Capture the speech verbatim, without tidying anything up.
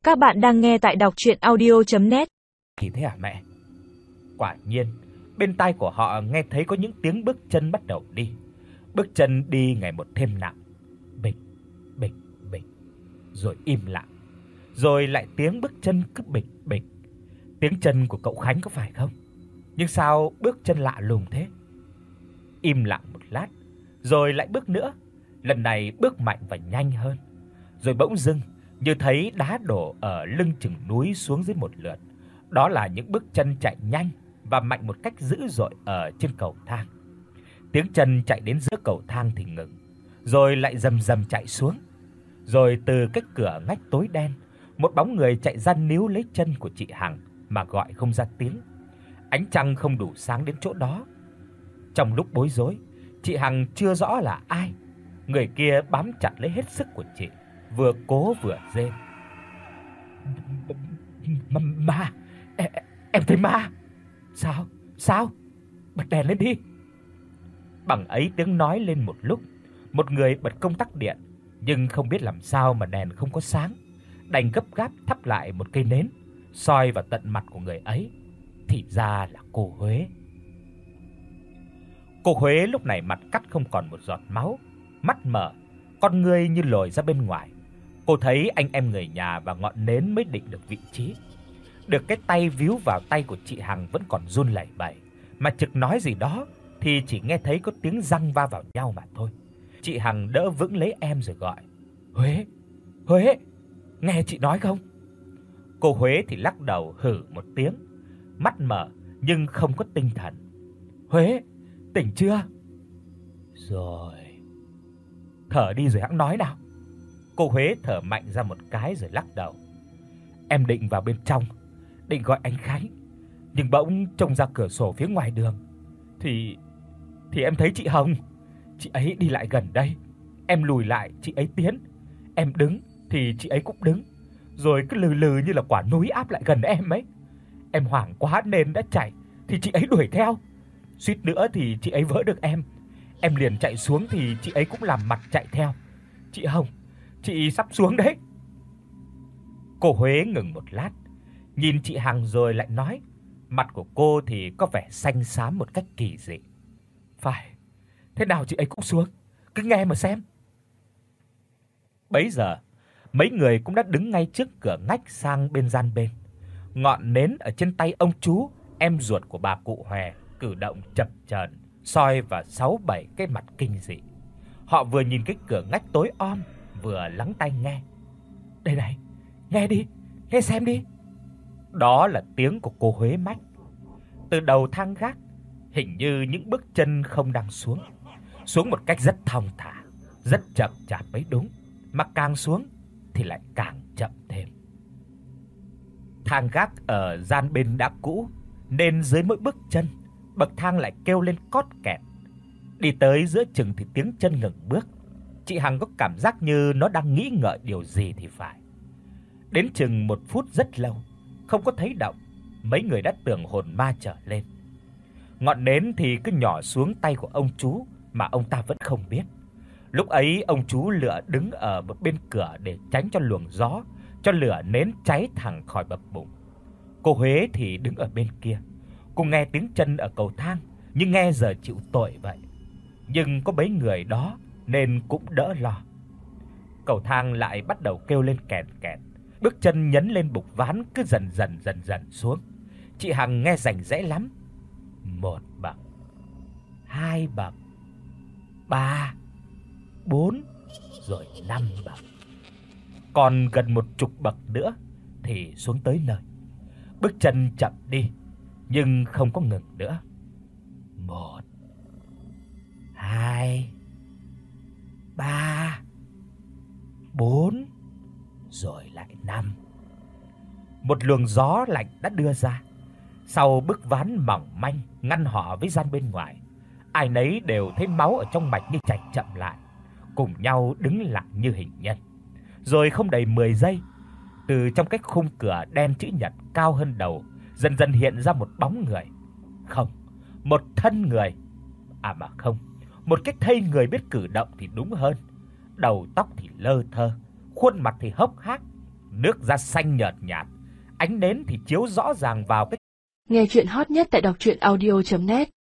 Các bạn đang nghe tại đọc audio net. Thì thế hả mẹ? Quả nhiên, bên tai của họ nghe thấy có những tiếng bước chân bắt đầu đi. Bước chân đi ngày một thêm nặng. Bịch, bịch, bịch. Rồi im lặng. Rồi lại tiếng bước chân cứ bịch bịch. Tiếng chân của cậu Khánh có phải không? Nhưng sao bước chân lạ lùng thế? Im lặng một lát, rồi lại bước nữa. Lần này bước mạnh và nhanh hơn. Rồi bỗng dưng như thấy đá đổ ở lưng chừng núi xuống dưới một lượt. Đó là những bước chân chạy nhanh và mạnh một cách dữ dội ở trên cầu thang. Tiếng chân chạy đến giữa cầu thang thì ngừng, rồi lại rầm rầm chạy xuống. Rồi từ cái cửa ngách tối đen, một bóng người chạy ra níu lấy chân của chị Hằng mà gọi không ra tiếng. Ánh trăng không đủ sáng đến chỗ đó. Trong lúc bối rối, chị Hằng chưa rõ là ai. Người kia bám chặt lấy hết sức của chị, vừa cố vừa rên. Ma, ma em, em thấy ma. Sao? Sao? Bật đèn lên đi. Bằng ấy tiếng nói lên một lúc, một người bật công tắc điện, nhưng không biết làm sao mà đèn không có sáng, đành gấp gáp thắp lại một cây nến, soi vào tận mặt của người ấy. Thì ra là cô Huế. Cô Huế lúc này mặt cắt không còn một giọt máu, mắt mở, con ngươi như lồi ra bên ngoài. Cô thấy anh em người nhà và ngọn nến mới định được vị trí. Được cái tay víu vào tay của chị Hằng vẫn còn run lẩy bẩy, mà trực nói gì đó thì chỉ nghe thấy có tiếng răng va vào nhau mà thôi. Chị Hằng đỡ vững lấy em rồi gọi: "Huế, Huế, nghe chị nói không?" Cô Huế thì lắc đầu hừ một tiếng, mắt mở nhưng không có tinh thần. "Huế, tỉnh chưa?" "Rồi." "Thở đi rồi hẵng nói nào." Cô Huế thở mạnh ra một cái rồi lắc đầu. "Em định vào bên trong, định gọi anh Khánh, nhưng bỗng trông ra cửa sổ phía ngoài đường thì thì em thấy chị Hồng. Chị ấy đi lại gần đây. Em lùi lại, chị ấy tiến. Em đứng thì chị ấy cũng đứng. Rồi cứ lừ lừ như là quả núi áp lại gần em ấy. Em hoảng quá nên đã chạy, thì chị ấy đuổi theo. Suýt nữa thì chị ấy vỡ được em. Em liền chạy xuống thì chị ấy cũng làm mặt chạy theo. Chị Hồng, chị sắp xuống đấy." Cô Huế ngừng một lát, nhìn chị Hằng rồi lại nói. Mặt của cô thì có vẻ xanh xám một cách kỳ dị. "Phải, thế nào chị ấy cũng xuống, cứ nghe mà xem." Bấy giờ, mấy người cũng đã đứng ngay trước cửa ngách sang bên gian bên. Ngọn nến ở trên tay ông chú, em ruột của bà cụ Hòe, cử động chập chờn, soi vào sáu bảy cái mặt kinh dị. Họ vừa nhìn cái cửa ngách tối om, vừa lắng tai nghe. "Đây này, nghe đi, nghe xem đi." Đó là tiếng của cô Huế mách. Từ đầu thang gác, hình như những bước chân không đang xuống. Xuống một cách rất thong thả, rất chậm chạp mới đúng, mà càng xuống thì lại càng chậm thêm. Thang gác ở gian bên đã cũ, nên dưới mỗi bước chân, bậc thang lại kêu lên cót kẹt. Đi tới giữa chừng thì tiếng chân ngừng bước. Chị Hằng có cảm giác như nó đang nghĩ ngợi điều gì thì phải. Đến chừng một phút rất lâu, không có thấy động, mấy người đã tưởng hồn ma trở lên. Ngọn nến thì cứ nhỏ xuống tay của ông chú mà ông ta vẫn không biết. Lúc ấy ông chú lựa đứng ở một bên cửa để tránh cho luồng gió, cho lửa nến cháy thẳng khỏi bập bùng. Cô Huế thì đứng ở bên kia, cô nghe tiếng chân ở cầu thang, nhưng nghe giờ chịu tội vậy. Nhưng có mấy người đó nên cũng đỡ lo. Cầu thang lại bắt đầu kêu lên kèn kẹt, bước chân nhấn lên bục ván cứ dần dần dần dần xuống. Chị Hằng nghe rành rẽ lắm. Một bậc, hai bậc, ba, bốn, rồi năm bậc. Còn gần một chục bậc nữa thì xuống tới nơi. Bước chân chậm đi, nhưng không có ngừng nữa. Một, hai, ba, bốn, rồi lại năm. Một luồng gió lạnh đã đưa ra. Sau bức ván mỏng manh ngăn họ với gian bên ngoài, ai nấy đều thấy máu ở trong mạch như chảy chậm lại, cùng nhau đứng lặng như hình nhân. Rồi không đầy mười giây, từ trong cái khung cửa đen chữ nhật cao hơn đầu, dần dần hiện ra một bóng người. Không, một thân người. À mà không, một cái thây người biết cử động thì đúng hơn. Đầu tóc thì lơ thơ, khuôn mặt thì hốc hác, nước da xanh nhợt nhạt, ánh nến thì chiếu rõ ràng vào cái. Nghe truyện hot nhất tại đọc truyện audio chấm net.